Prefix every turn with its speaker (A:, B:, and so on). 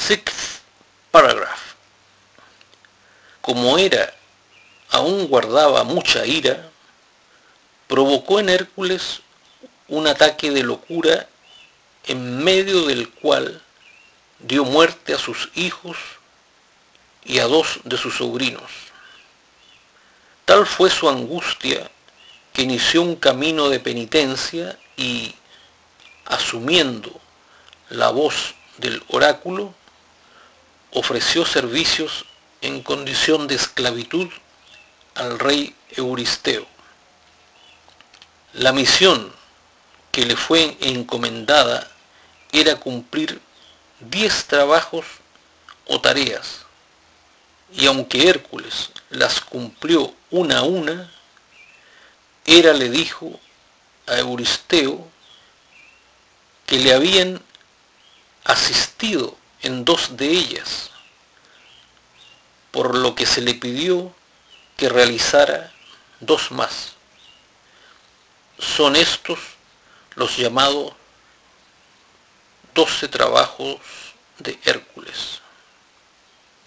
A: Sixth paragraph. Como Hera aún guardaba mucha ira, provocó en Hércules un ataque de locura en medio del cual dio muerte a sus hijos y a 2 de sus sobrinos. Tal fue su angustia que inició un camino de penitencia y, asumiendo la voz del oráculo, ofreció servicios en condición de esclavitud al rey Euristeo. La misión que le fue encomendada era cumplir 10 trabajos o tareas, y aunque Hércules las cumplió una a una, Hera le dijo a Euristeo que le habían asistido en 2 de ellas, por lo que se le pidió que realizara 2 más. Son estos los llamados 12 trabajos de Hércules.